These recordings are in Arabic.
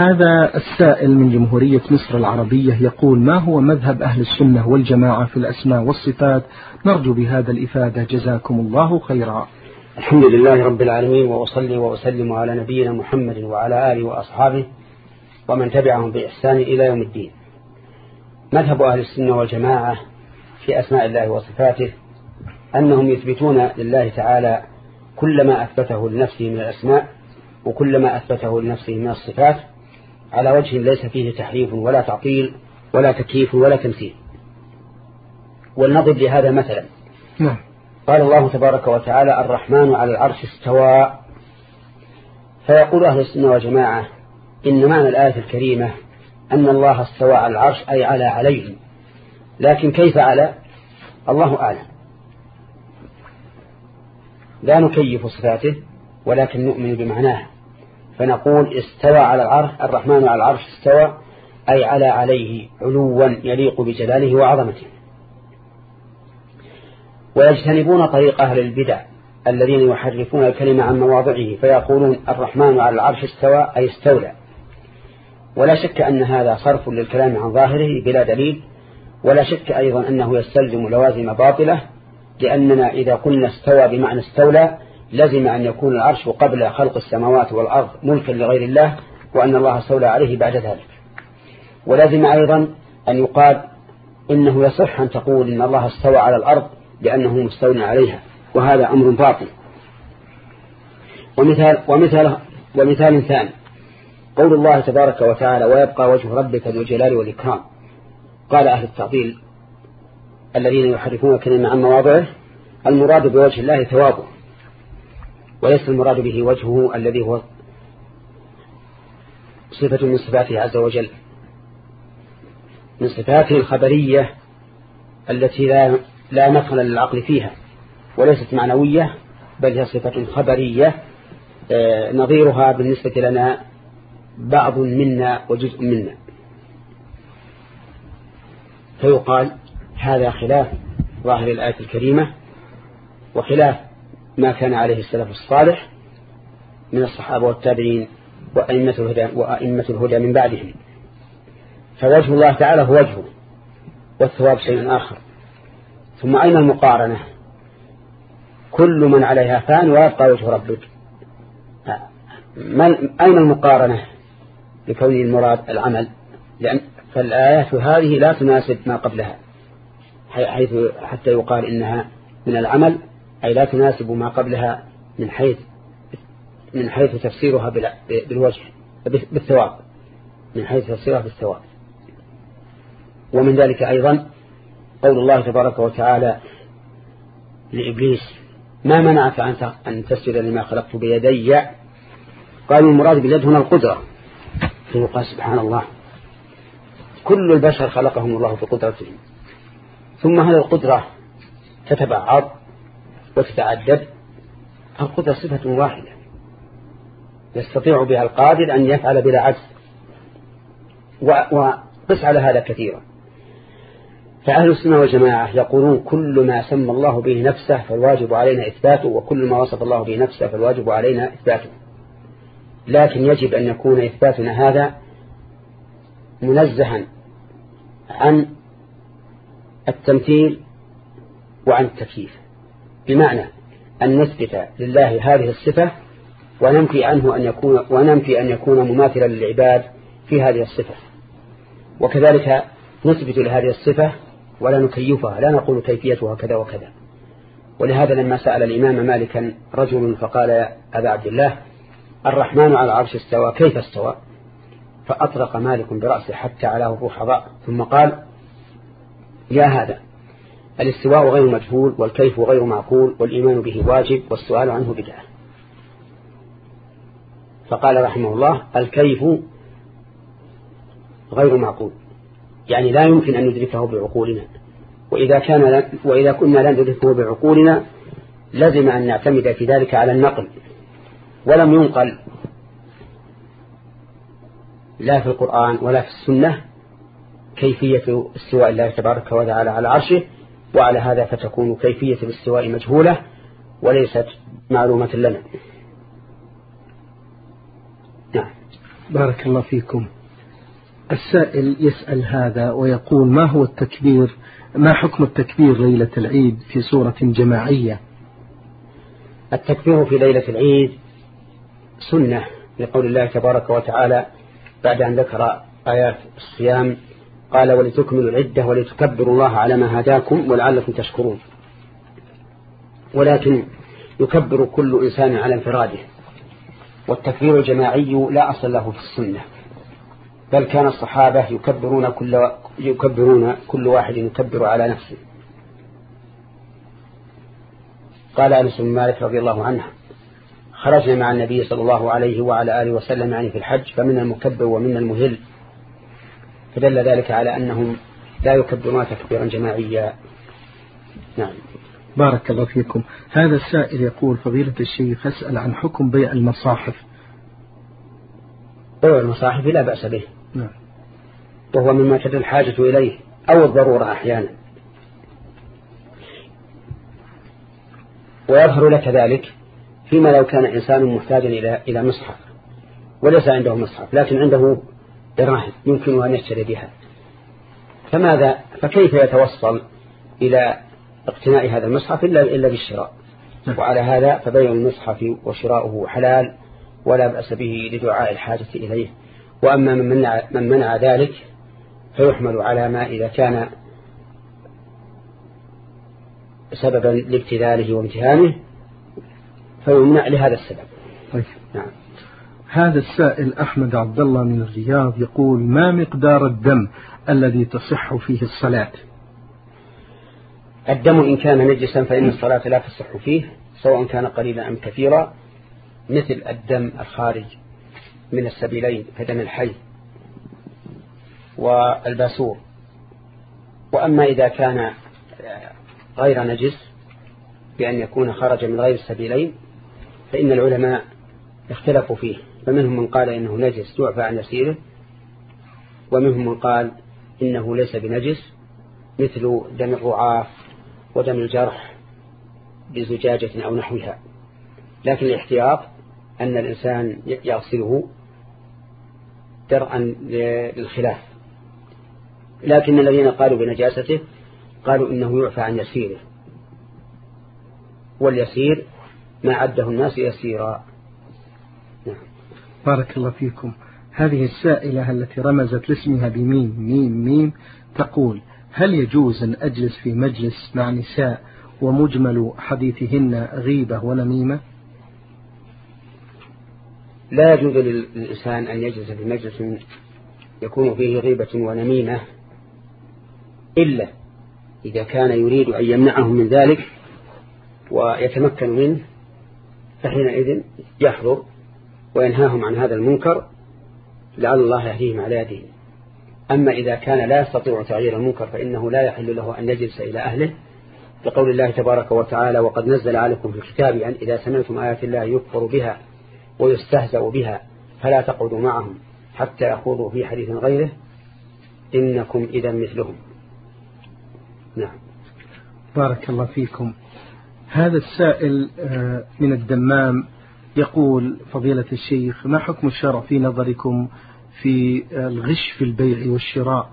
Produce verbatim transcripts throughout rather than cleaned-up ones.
هذا السائل من جمهورية مصر العربية يقول: ما هو مذهب أهل السنة والجماعة في الأسماء والصفات؟ نرجو بهذا الإفادة، جزاكم الله خيرا. الحمد لله رب العالمين، وأصلي وأسلم على نبينا محمد وعلى آله وأصحابه ومن تبعهم بإحسان إلى يوم الدين. مذهب أهل السنة والجماعة في أسماء الله وصفاته أنهم يثبتون لله تعالى كل ما أثبته لنفسه من الأسماء وكل ما أثبته لنفسه من الصفات على وجه ليس فيه تحريف ولا تعطيل ولا تكييف ولا تمثيل. ولنضرب لهذا مثلا. نعم. قال الله تبارك وتعالى: الرحمن على العرش استوى. فيقول أهل السنة والجماعة إن معنى الآية الكريمة أن الله استوى على العرش أي على عليه، لكن كيف على؟ الله أعلم. لا نكيف صفاته ولكن نؤمن بمعناها، فنقول استوى على العرش، الرحمن على العرش استوى أي على عليه علوا يليق بجلاله وعظمته. ويجتنبون طريق أهل البدع الذين يحرفون الكلمة عن مواضعه فيقولون الرحمن على العرش استوى أي استولى. ولا شك أن هذا صرف للكلام عن ظاهره بلا دليل، ولا شك أيضا أنه يستلزم لوازم باطلة، لأننا إذا قلنا استوى بمعنى استولى لازم أن يكون العرش قبل خلق السماوات والأرض ملكا لغير الله، وأن الله استولى عليه بعد ذلك. ولازم أيضا أن يقال إنه يصح أن تقول إن الله استوى على الأرض لأنه مستولى عليها، وهذا أمر باطل. ومثال, ومثال, ومثال ثاني قول الله تبارك وتعالى: ويبقى وجه ربك ذو الجلال والإكرام. قال أهل التعطيل الذين يحرفون الكلمة عن مواضعه: المراد بوجه الله ثوابه، وليس المراد به وجهه الذي هو صفة من صفاته عز وجل، من صفاته الخبرية التي لا, لا مدخل للعقل فيها، وليست معنوية بل هي صفة خبرية نظيرها بالنسبة لنا بعض منا وجزء منا. فيقال هذا خلاف ظاهر الآية الكريمة وخلاف ما كان عليه السلف الصالح من الصحابة والتابعين وأئمة الهدى, وأئمة الهدى من بعدهم. فوجه الله تعالى هو وجهه، والثواب شيء آخر. ثم أين المقارنة؟ كل من عليها فان ويبقى وجه ربك. أين المقارنة لكون المراد العمل؟ لأن فالآيات هذه لا تناسب ما قبلها، حيث حتى يقال إنها من العمل، أي لا تناسب ما قبلها من حيث من حيث تفسيرها بالوجه بالثواب، من حيث تفسيرها بالثواب. ومن ذلك أيضا قول الله تبارك وتعالى لإبليس: ما منعك أن تسجد لما خلقت بيدي؟ قالوا المراد باليد هنا القدرة. فيقال سبحان الله، كل البشر خلقهم الله بقدرتهم، ثم هذه القدرة تتبعض وتتعدد. القدرة صفة واحدة يستطيع بها القادر أن يفعل بلا عجز، وقس على هذا كثيرا. فأهل السنة والجماعة يقولون كل ما سمى الله به نفسه فالواجب علينا إثباته، وكل ما وصف الله به نفسه فالواجب علينا إثباته، لكن يجب أن يكون إثباتنا هذا منزها عن التمثيل وعن التكييف، بمعنى أن نثبت لله هذه الصفة وننفي عنه أن يكون وننفي أن يكون مماثلا للعباد في هذه الصفة، وكذلك نثبت لهذه الصفة ولا نكيفها، لا نقول كيفيتها كذا وكذا. ولهذا لما سأل الإمام مالكا رجل فقال: يا أبا عبد الله، الرحمن على العرش استوى، كيف استوى؟ فأطرق مالك برأسه حتى علاه الرحضاء، ثم قال: يا هذا، الاستواء غير مجهول، والكيف غير معقول، والإيمان به واجب، والسؤال عنه بدعة. فقال رحمه الله: الكيف غير معقول، يعني لا يمكن أن ندركه بعقولنا، وإذا كان وإذا كنا لا ندركه بعقولنا لازم أن نعتمد في ذلك على النقل، ولم ينقل لا في القرآن ولا في السنة كيفية استواء الله تبارك وتعالى على عرشه، وعلى هذا فتكون كيفية الاستواء مجهولة وليست معلومة لنا. نعم. بارك الله فيكم. السائل يسأل هذا ويقول: ما هو التكبير ما حكم التكبير ليلة العيد في صورة جماعية؟ التكبير في ليلة العيد سنة لقول الله تبارك وتعالى بعد أن ذكر آيات الصيام قال: ولتكملوا العدة ولتكبروا الله على ما هداكم ولعلكم تشكرون. ولكن يكبر كل إنسان على انفراده، والتكبير الجماعي لا أصل له في السنة، بل كان الصحابة يكبرون كل, يكبرون كل واحد يكبر على نفسه. قال أنس بن مالك رضي الله عنه: خرجنا مع النبي صلى الله عليه وعلى آله وسلم يعني في الحج، فمن المكبر ومن المهل، فدل ذلك على أنهم لا يكبرون تكبيرا جماعيا. نعم. بارك الله فيكم. هذا السائل يقول: فضيلة الشيخ، أسأل عن حكم بيع المصاحف. بيع المصاحف لا بأس به، نعم، وهو مما تدل الحاجة إليه أو الضرورة أحيانا. ويظهر لك ذلك فيما لو كان إنسان محتاجا إلى إلى مصحف وليس عنده مصحف لكن عنده دراهم يمكن أن يشتري بها، فماذا فكيف يتوصل إلى اقتناء هذا المصحف إلا إلا بالشراء؟ وعلى هذا فبيع المصحف وشراؤه حلال ولا بأس به لدعاء الحاجة إليه. وأما من منع, من منع ذلك فيحمل على ما إذا كان سببا لابتلاله وامتهانه فيمنع لهذا السبب. طيب. نعم. هذا السائل أحمد عبد الله من الرياض يقول: ما مقدار الدم الذي تصح فيه الصلاة؟ الدم إن كان نجسا فإن الصلاة لا تصح فيه سواء كان قليلا أم كثيرا، مثل الدم الخارج من السبيلين كدم الحي والباسور. وأما إذا كان غير نجس بأن يكون خرج من غير السبيلين فإن العلماء اختلفوا فيه، فمنهم من قال إنه نجس يعفى عن يسيره، ومنهم من قال إنه ليس بنجس، مثل دم الرعاف ودم الجرح بزجاجة أو نحوها. لكن الاحتياط أن الإنسان يغسله درءا للخلاف. لكن الذين قالوا بنجاسته قالوا إنه يعفى عن يسيره، واليسير ما عده الناس يسيرا. نعم. بارك الله فيكم. هذه السائلة التي رمزت لاسمها بميم ميم ميم تقول: هل يجوز أن أجلس في مجلس مع نساء ومجمل حديثهن غيبة ونميمة؟ لا يجوز للإنسان أن يجلس في مجلس يكون فيه غيبة ونميمة إلا إذا كان يريد أن يمنعهم من ذلك ويتمكن منه، فحينئذ يحضر وينهاهم عن هذا المنكر لعل الله يهديهم على يدهم. أما إذا كان لا يستطيع تغيير المنكر فإنه لا يحل له أن يجلس إلى أهله، لقول الله تبارك وتعالى: وقد نزل عليكم في الكتاب أن إذا سمعتم آيات الله يكفر بها ويستهزأ بها فلا تقعدوا معهم حتى يخوضوا في حديث غيره إنكم إذا مثلهم. نعم. بارك الله فيكم. هذا السائل من الدمام يقول: فضيلة الشيخ، ما حكم الشرع في نظركم في الغش في البيع والشراء؟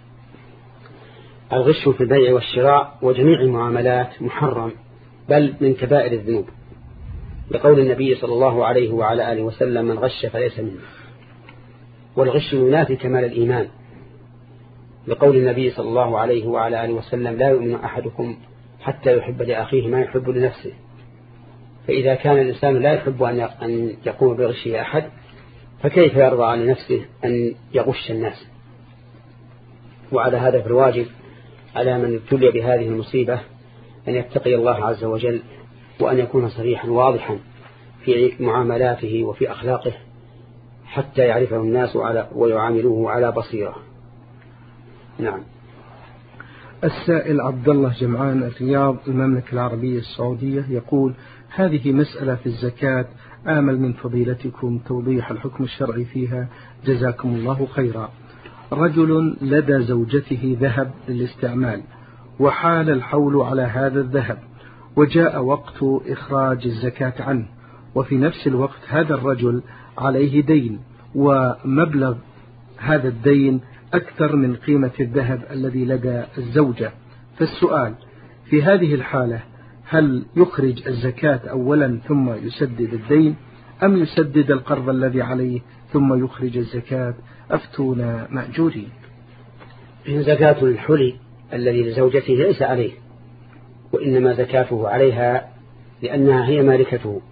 الغش في البيع والشراء وجميع المعاملات محرم، بل من كبائر الذنوب، لقول النبي صلى الله عليه وعلى آله وسلم: من غش فليس منه. والغش ينافي كمال الإيمان، لقول النبي صلى الله عليه وعلى آله وسلم: لا يؤمن أحدكم حتى يحب لأخيه ما يحب لنفسه. فإذا كان الإنسان لا يحب أن يقوم بغش أحد فكيف يرضى عن نفسه أن يغش الناس؟ وعلى هذا فالواجب على من ابتلي بهذه المصيبة أن يتقي الله عز وجل وأن يكون صريحا واضحا في معاملاته وفي أخلاقه حتى يعرفه الناس ويعاملوه على بصيرة. نعم. السائل عبد الله جمعان الرياض المملكة العربية السعودية يقول: هذه مسألة في الزكاة، آمل من فضيلتكم توضيح الحكم الشرعي فيها جزاكم الله خيرا. رجل لدى زوجته ذهب للاستعمال وحال الحول على هذا الذهب وجاء وقت إخراج الزكاة عنه، وفي نفس الوقت هذا الرجل عليه دين ومبلغ هذا الدين أكثر من قيمة الذهب الذي لدى الزوجة. فالسؤال في هذه الحالة هل يخرج الزكاة أولا ثم يسدد الدين أم يسدد القرض الذي عليه ثم يخرج الزكاة؟ أفتونا مأجورين. إن زكاة الحلي الذي لزوجته ليس عليه، وإنما زكاته عليها لأنها هي مالكته،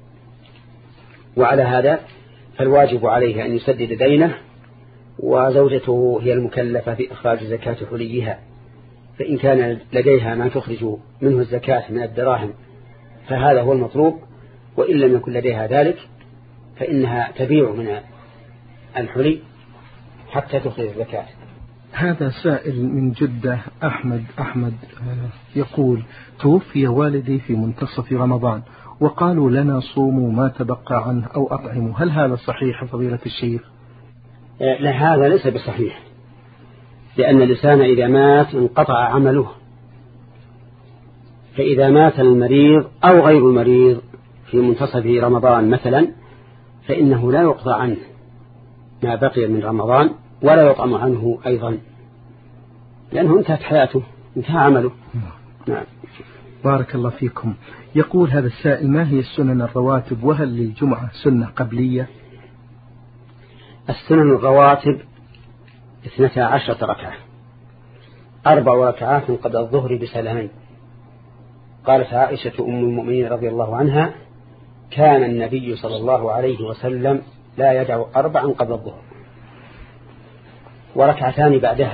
وعلى هذا فالواجب عليه أن يسدد دينه، وزوجته هي المكلفة في إخراج زكاة حليها. فإن كان لديها ما تخرج منه الزكاة من الدراهم فهذا هو المطلوب، وإن لم يكن لديها ذلك فإنها تبيع من الحلي حتى تخرج الزكاة. هذا سائل من جدة أحمد أحمد يقول: توفي والدي في منتصف رمضان وقالوا لنا صوموا ما تبقى عنه أو أطعموا، هل هذا صحيح فضيلة الشيخ؟ لا، هذا ليس بصحيح، لأن الإنسان إذا مات انقطع عمله. فإذا مات المريض أو غير المريض في منتصف رمضان مثلا فإنه لا يقطع عنه ما بقي من رمضان ولا يطعم عنه أيضا، لأنه انتهت حياته، انتهى عمله. نعم. بارك الله فيكم. يقول هذا السائل: ما هي السنن الرواتب، وهل للجمعة سنة قبلية؟ السنن الرواتب اثنتا عشرة ركعة، أربع ركعات قبل الظهر بسلامين. قالت عائشة أم المؤمنين رضي الله عنها: كان النبي صلى الله عليه وسلم لا يدع أربعا قبل الظهر، وركعتان بعدها،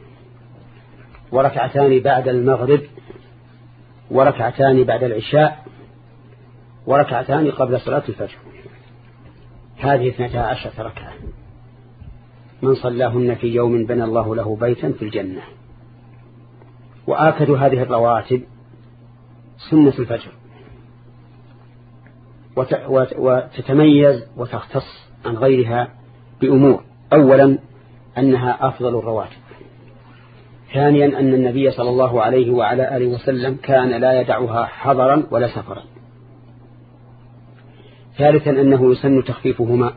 وركعتان بعد المغرب، وركعتان بعد العشاء، وركعتان قبل صلاة الفجر. هذه اثنتا عشرة ركعة، من صلاهن في يوم بنى الله له بيتا في الجنة. وآكد هذه الرواتب سنة الفجر، وتتميز وتختص عن غيرها بأمور: أولا أنها أفضل الرواتب، ثانيا أن النبي صلى الله عليه وعلى آله وسلم كان لا يدعها حضرا ولا سفرا، ثالثا أنه يسن تخفيفهما،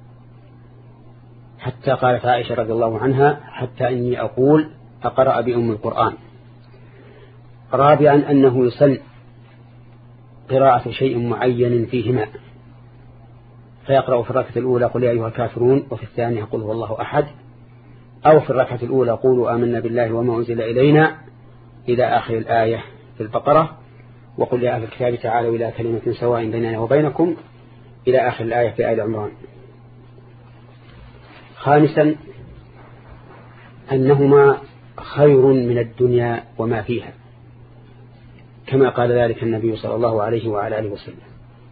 حتى قالت عائشة رضي الله عنها: حتى إني أقول أقرأ بأم القرآن. رابعا أنه يسن قراءة شيء معين فيهما، فيقرأ في الركعة الأولى قل يا أيها الكافرون، وفي الثانية قل هو الله أحد، أو في الركعة الأولى قولوا آمنا بالله وما أنزل إلينا إلى آخر الآية في البقرة، وقل يا أهل الكتاب تعالوا إلى كلمة سواء بيننا وبينكم إلى آخر الآية في آل عمران. خامسا أنهما خير من الدنيا وما فيها، كما قال ذلك النبي صلى الله عليه وعلى آله وسلم.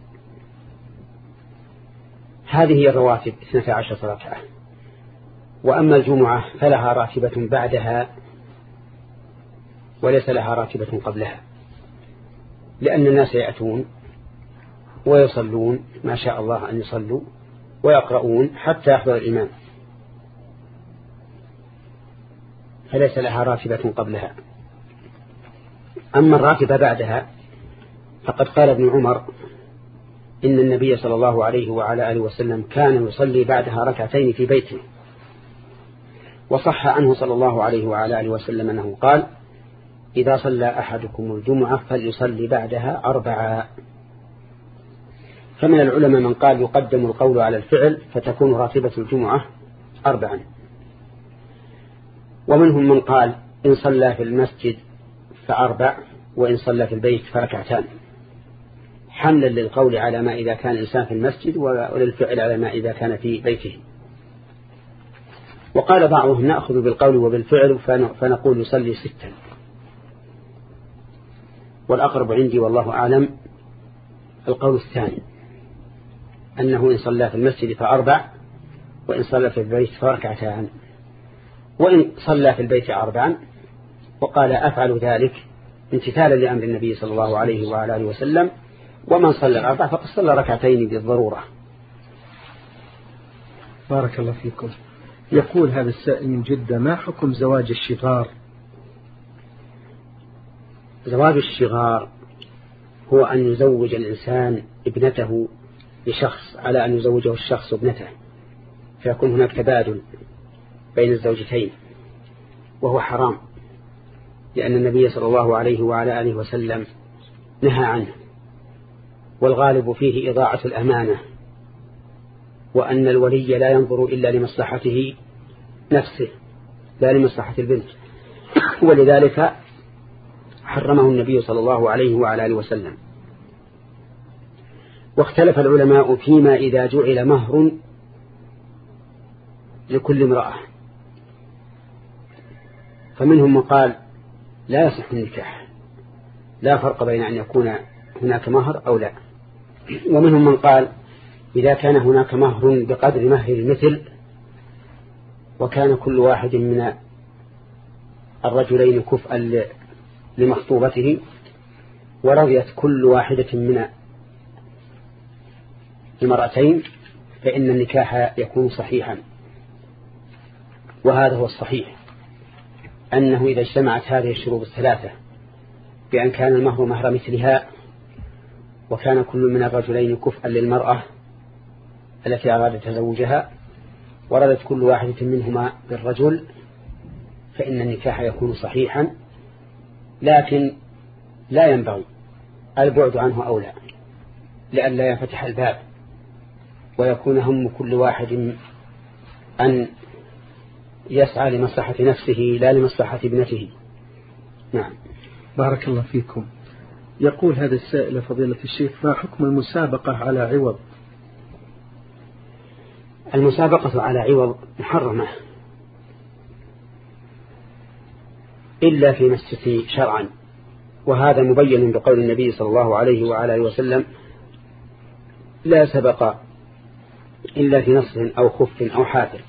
هذه هي الرواتب اثنتا عشرة ركعة. وأما الجمعة فلها راتبة بعدها وليس لها راتبة قبلها، لأن الناس يأتون ويصلون ما شاء الله أن يصلوا ويقرؤون حتى يحضر الإمام، فليس لها راتبة قبلها. أما الراتبة بعدها فقد قال ابن عمر إن النبي صلى الله عليه وعلى آله وسلم كان يصلي بعدها ركعتين في بيته. وصح عنه صلى الله عليه وعلى آله وسلم أنه قال: إذا صلى أحدكم الجمعة فليصلي بعدها أربعا. فمن العلماء من قال يقدم القول على الفعل فتكون راتبة الجمعة أربعا، ومنهم من قال إن صلى في المسجد فأربع، وإن صلى في البيت فركعتان، حملا للقول على ما إذا كان الإنسان في المسجد وللفعل على ما إذا كان في بيته. وقال بعضهم نأخذ بالقول وبالفعل فنقول يصلي ستا، والأقرب عندي والله أعلم القول الثاني، أنه إن صلى في المسجد فأربع، وإن صلى في البيت فركعتان، وإن صلى في البيت أربعا وقال أفعل ذلك امتثالا لأمر النبي صلى الله عليه وعلى آله وسلم، ومن صلى الأربع فقد صلى ركعتين بالضرورة. بارك الله فيكم. يقول هذا السائل من جدة: ما حكم زواج الشغار؟ زواج الشغار هو أن يزوج الإنسان ابنته لشخص على أن يزوجه الشخص ابنته، فيكون هناك تبادل بين الزوجتين، وهو حرام، لأن النبي صلى الله عليه وعلى آله وسلم نهى عنه، والغالب فيه إضاعة الأمانة، وأن الولي لا ينظر إلا لمصلحته نفسه لا لمصلحة البنت، ولذلك حرمه النبي صلى الله عليه وعلى آله وسلم. واختلف العلماء فيما إذا جعل مهر لكل امرأة، فمنهم من قال لا يصح النكاح، لا فرق بين أن يكون هناك مهر أو لا، ومنهم من قال إذا كان هناك مهر بقدر مهر المثل، وكان كل واحد من الرجلين كفءا لمخطوبته، ورضيت كل واحدة من المرأتين، فإن النكاح يكون صحيحا. وهذا هو الصحيح، أنه إذا اجتمعت هذه الشروط الثلاثة بأن كان المهر مهر مثلها، وكان كل من الرجلين كفءا للمرأة التي أرادت تزوجها، وردت كل واحدة منهما بالرجل، فإن النكاح يكون صحيحا، لكن لا ينبغي البعد عنه أولى، لئلا ينفتح الباب ويكون هم كل واحد أن يسعى لمصلحة نفسه لا لمصلحة ابنته. نعم. بارك الله فيكم. يقول هذا السائل فضيلة الشيخ: ما حكم المسابقة على عوض؟ المسابقة على عوض محرمة إلا في مسجد شرعا، وهذا مبين بقول النبي صلى الله عليه وعلى آله وسلم: لا سبق إلا في نصر أو خف أو حافر،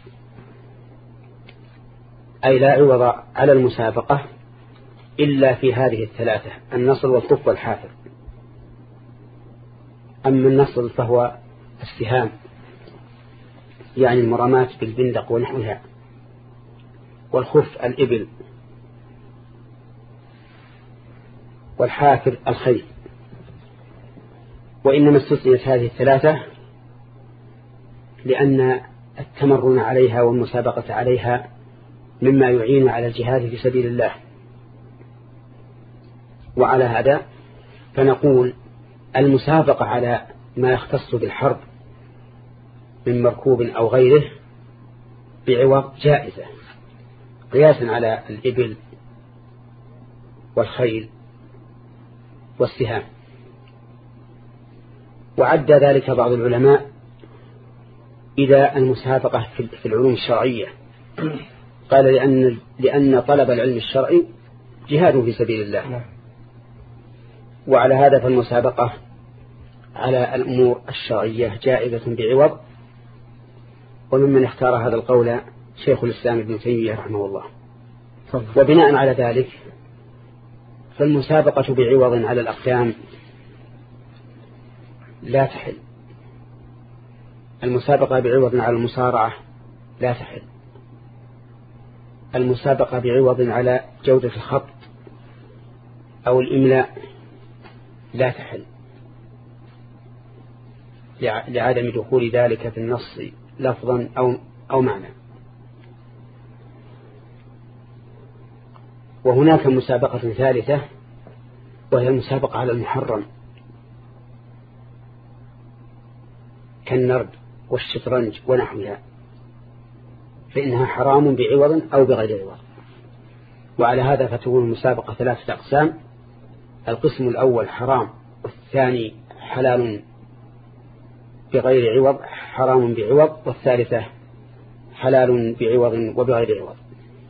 أي لا عوض على المسابقة إلا في هذه الثلاثة: النصر والخف والحافر. أما النصر فهو السهام، يعني المرامات بالبندق ونحوها، والخف الإبل، والحافر الخيل. وإنما استثنيت هذه الثلاثة لأن التمرن عليها والمسابقة عليها مما يعين على الجهاد في سبيل الله. وعلى هذا فنقول المسابقة على ما يختص بالحرب من مركوب أو غيره بعوض جائزة، قياسا على الإبل والخيل والسهام. وعد ذلك بعض العلماء إذا المسابقة في العلوم الشرعية، قال لأن, لأن طلب العلم الشرعي جهاد في سبيل الله. وعلى هذا فالمسابقة على الأمور الشرعية جائزة بعوض. وممن اختار هذا القول شيخ الإسلام ابن تيمية رحمه الله. وبناء على ذلك فالمسابقة بعوض على الأقدام لا تحل، المسابقة بعوض على المصارعة لا تحل، المسابقة بعوض على جودة الخط أو الإملاء لا تحل، لعدم دخول ذلك في النص لفظا أو, أو معنى. وهناك مسابقة ثالثة وهي المسابقة على المحرم كالنرد والشطرنج ونحوها، فإنها حرام بعوض أو بغير عوض. وعلى هذا فتكون المسابقة ثلاثة أقسام: القسم الأول حرام، والثاني حلال بغير عوض حرام بعوض، والثالثة حلال بعوض وبغير عوض.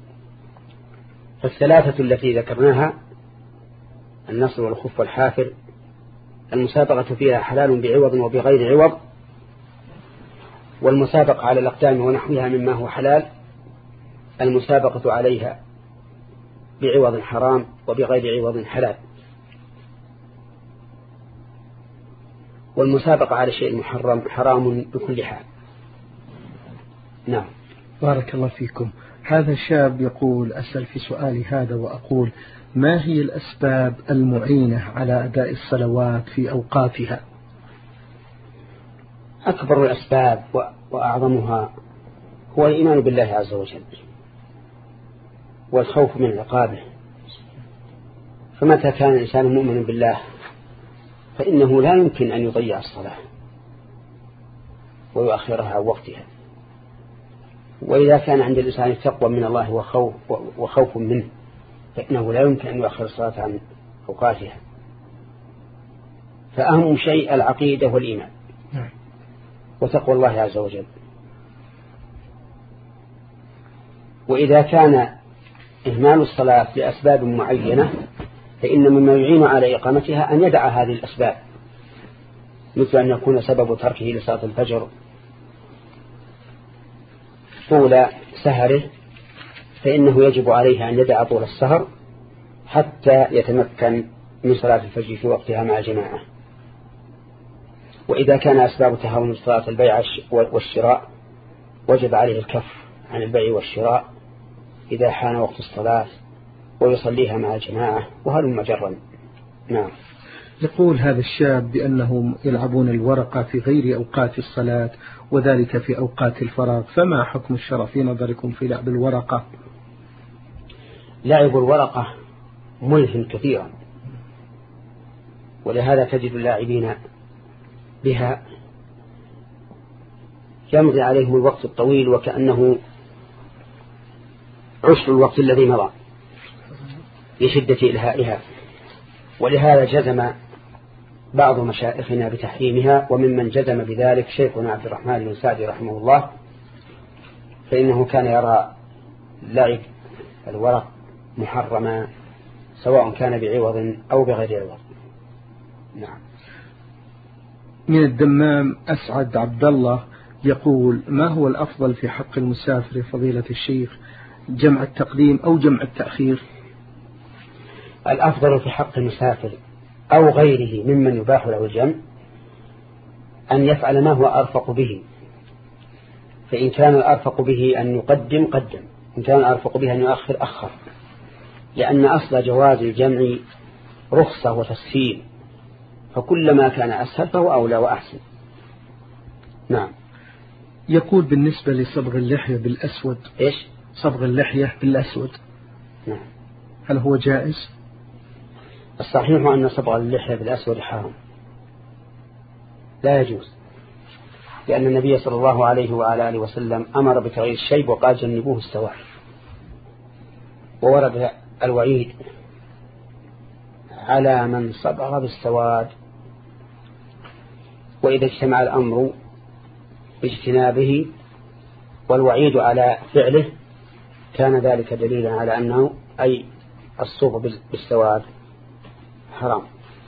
فالثلاثة التي ذكرناها النصر والخف والحافر المسابقة فيها حلال بعوض وبغير عوض، والمسابقة على الأقدام ونحوها مما هو حلال المسابقة عليها بعوض حرام وبغير عوض حلال. والمسابقة على شيء محرم حرام بكل حال. نعم. بارك الله فيكم. هذا شاب يقول: أسأل في سؤالي هذا وأقول: ما هي الأسباب المعينة على أداء الصلوات في أوقاتها؟ أكبر الأسباب وأعظمها هو الإيمان بالله عز وجل والخوف من عقابه. فمتى كان الإنسان مؤمنا بالله فإنه لا يمكن أن يضيع الصلاة ويؤخرها عن وقتها. وإذا كان عند الإنسان تقوى من الله وخوف, وخوف منه فإنه لا يمكن أن يؤخر الصلاة عن أوقاتها. فأهم شيء العقيدة والإيمان وتقوى الله عز وجل. وإذا كان إهمال الصلاة لأسباب معينة فإن مما يعين على إقامتها أن يدع هذه الأسباب، مثل أن يكون سبب تركه لصلاة الفجر طول سهره، فإنه يجب عليه أن يدع طول السهر حتى يتمكن من صلاة الفجر في وقتها مع جماعة. وإذا كان أسباب تهاون صلاة البيع والشراء وجب عليه الكف عن البيع والشراء إذا حان وقت الصلاة ويصليها مع جماعة وهل مجرا. نعم. يقول هذا الشاب بأنهم يلعبون الورقة في غير أوقات الصلاة وذلك في أوقات الفراغ، فما حكم الشرع في نظركم في لعب الورقة؟ لعب الورقة ملهم كثيرا، ولهذا تجد اللاعبين بها يمضي عليهم الوقت الطويل وكأنه عشر الوقت الذي مضى لشدة إلهائها. ولهذا جزم بعض مشايخنا بتحريمها، وممن جزم بذلك شيخنا عبد الرحمن بن سعدي رحمه الله، فإنه كان يرى لعب الورق محرما سواء كان بعوض أو بغير عوض. نعم. من الدمام أسعد عبد الله يقول: ما هو الأفضل في حق المسافر فضيلة الشيخ، جمع التقديم أو جمع التأخير؟ الأفضل في حق المسافر أو غيره ممن يباح له الجمع أن يفعل ما هو أرفق به. فإن كان الأرفق به أن يقدم قدم، إن كان الأرفق به أن يؤخر أخر، لأن أصل جواز الجمع رخصة وتسهيل، فكلما كان أسهل فهو أولى وأحسن. نعم. يقول بالنسبة لصبغ اللحية بالأسود، إيش؟ صبغ اللحية بالأسود، نعم، هل هو جائز؟ الصحيح أن صبغ اللحية بالأسود حرام، لا يجوز، لأن النبي صلى الله عليه وعلى آله وسلم أمر بتغيير الشيب وقال جنبوه السواد، وورد الوعيد على من صبغ بالسواد. وإذا اجتمع الأمر باجتنابه والوعيد على فعله كان ذلك دليلا على أنه أي الصبغ بالسواد حرام.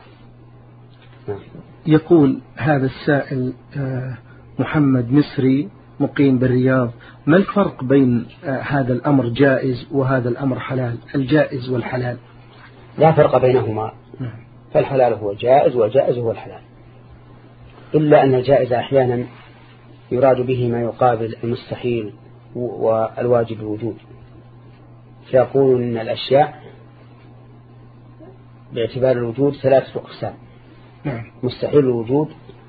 يقول هذا السائل محمد مصري مقيم بالرياض: ما الفرق بين هذا الأمر جائز وهذا الأمر حلال، الجائز والحلال؟ لا فرق بينهما، فالحلال هو الجائز والجائز هو الحلال، إلا أن الجائز أحيانا يراد به ما يقابل المستحيل والواجب الوجود، فيقول إن الأشياء باعتبار الوجود ثلاثة أقسام: مستحيل الوجود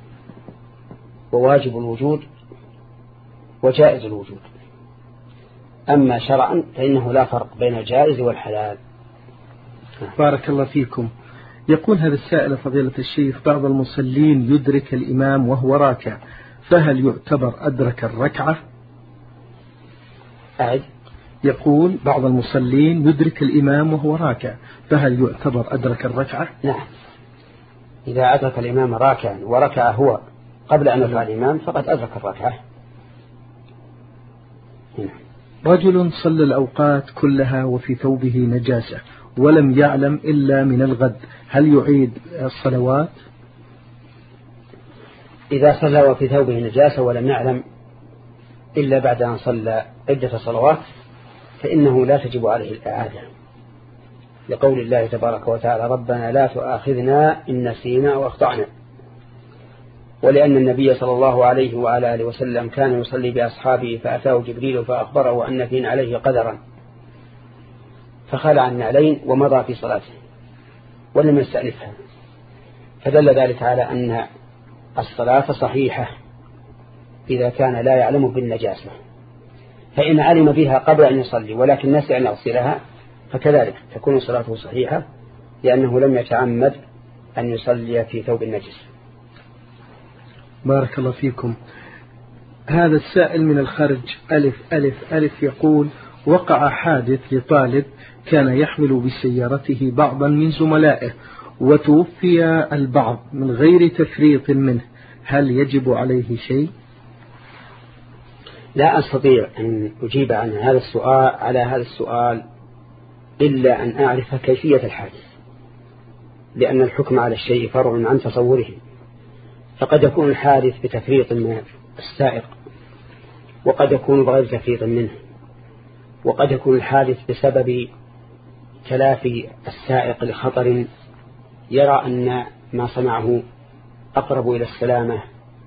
وواجب الوجود وجائز الوجود. أما شرعا فإنه لا فرق بين الجائز والحلال. بارك الله فيكم. يقول هذا السائل فضيلة الشيخ: بعض المصلين يدرك الإمام وهو راكع، فهل يعتبر أدرك الركعة؟ أعد. يقول بعض المصلين يدرك الإمام وهو راكع، فهل يعتبر أدرك الركعة؟ نعم، إذا أدرك الإمام راكعا وركع هو قبل أن يرفع الإمام فقد أدرك الركعة. هنا. رجل صلى الأوقات كلها وفي ثوبه نجاسة ولم يعلم إلا من الغد، هل يعيد الصلوات؟ إذا صلى وفي ثوبه نجاسة ولم يعلم إلا بعد أن صلى عدة صلوات فإنه لا تجب عليه الإعادة، لقول الله تبارك وتعالى: ربنا لا تؤاخذنا إن نسينا أو أخطأنا. ولأن النبي صلى الله عليه وعلى آله وسلم كان يصلي بأصحابه فأتاه جبريل فأخبره أن فين عليه قدرا، فخلع النعلين ومضى في صلاته ولم يستأنفها، فدل ذلك على أن الصلاة صحيحة إذا كان لا يعلم بالنجاسة. فإن علم بها قبل أن يصلي ولكن نسي أن يغسلها فكذلك تكون صلاته صحيحة لأنه لم يتعمد أن يصلي في ثوب النجس. بارك الله فيكم. هذا السائل من الخارج ألف ألف ألف يقول: وقع حادث لطالب كان يحمل بسيارته بعضا من زملائه وتوفي البعض من غير تفريط منه، هل يجب عليه شيء؟ لا أستطيع أن أجيب عن هذا السؤال على هذا السؤال إلا أن أعرف كيفية الحادث، لأن الحكم على الشيء فرع عن تصوره، فقد يكون الحادث بتفريط من السائق وقد يكون بغير تفريط منه، وقد يكون الحادث بسبب تلافي السائق لخطر يرى أن ما صنعه أقرب إلى السلامة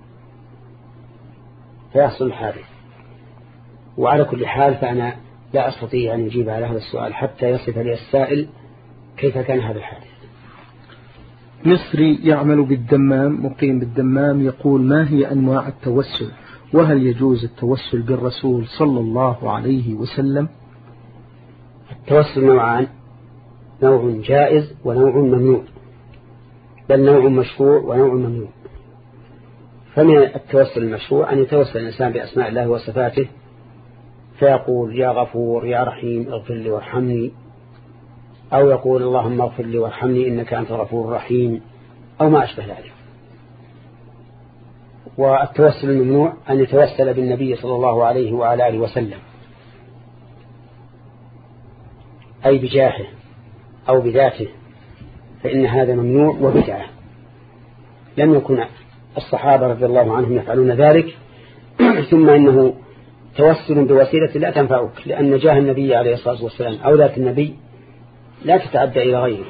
فيحصل الحادث. وعلى كل حال فأنا لا أستطيع أن أجيب على هذا السؤال حتى يصف لي السائل كيف كان هذا الحادث. مصري يعمل بالدمام مقيم بالدمام يقول: ما هي أنواع التوسل؟ وهل يجوز التوسل بالرسول صلى الله عليه وسلم؟ التوسل نوعان: نوع جائز ونوع ممنوع، بل نوع مشروع ونوع ممنوع. فمن التوسل المشروع أن يتوسل الإنسان بأسماء الله وصفاته فيقول: يا غفور يا رحيم اغفر لي وارحمني، أو يقول: اللهم اغفر لي وارحمني إنك أنت الغفور الرحيم، أو ما أشبه ذلك. والتوسل الممنوع أن يتوسل بالنبي صلى الله عليه وعلى آله وسلم، أي بجاهه أو بذاته، فإن هذا ممنوع وبدعة. لم يكن الصحابة رضي الله عنهم يفعلون ذلك. ثم إنه توسل بوسيلة لا تنفعك، لأن جاه النبي عليه الصلاة والسلام أو ذات النبي لا تتعدى إلى غيره.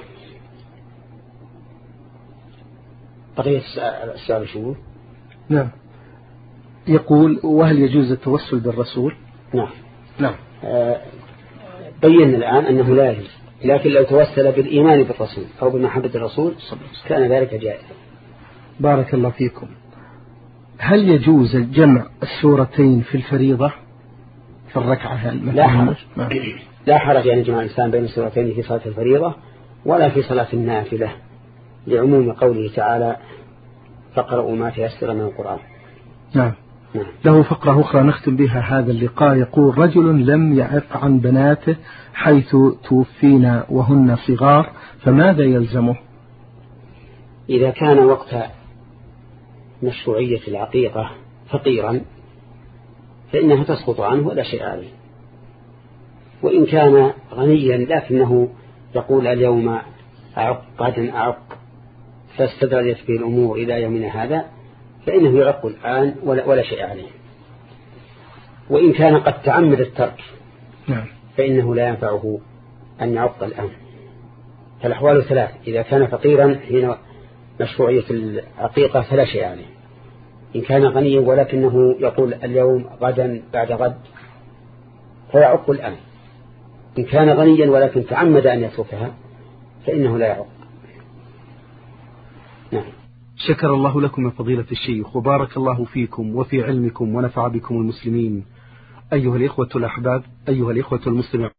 بقية السؤال شو؟ نعم. يقول: وهل يجوز التوسل بالرسول؟ نعم نعم. آه بيّن الآن أنه لا يجوز، لكن لو توسل بالإيمان بالرسول أو بمحبة الرسول كان ذلك جائزا. بارك الله فيكم. هل يجوز الجمع السورتين في الفريضة في الركعة؟ لا حرج. لا حرج أن يجمع الإنسان بين السورتين في صلاة الفريضة ولا في صلاة النافلة، لعموم قوله تعالى: فاقرؤوا ما تيسر من القرآن. نعم. نعم. له فقرة أخرى نختم بها هذا اللقاء. يقول: رجل لم يعق عن بناته حيث توفينا وهن صغار، فماذا يلزمه؟ إذا كان وقت مشروعية العقيقة فقيرا فإنها تسقط عنه ولا شيء عليه. وإن كان غنيا لكنه يقول: اليوم أعق غدا أعق، فاستدرجت به الأمور إلى يومنا هذا، فإنه يعق الآن ولا, ولا شيء عليه. وإن كان قد تعمد الترك فإنه لا ينفعه أن يعق الآن. فالأحوال ثلاث: إذا كان فقيرا حين مشروعية العقيقة فلا شيء عليه، إن كان غنيا ولكنه يقول اليوم غدا بعد غد فيعق الآن، إن كان غنيا ولكن تعمد أن يتركها فإنه لا يعق. نعم. شكر الله لكم يا فضيلة الشيخ، وبارك الله فيكم وفي علمكم ونفع بكم المسلمين. أيها الإخوة الأحباب، أيها الإخوة المسلمين.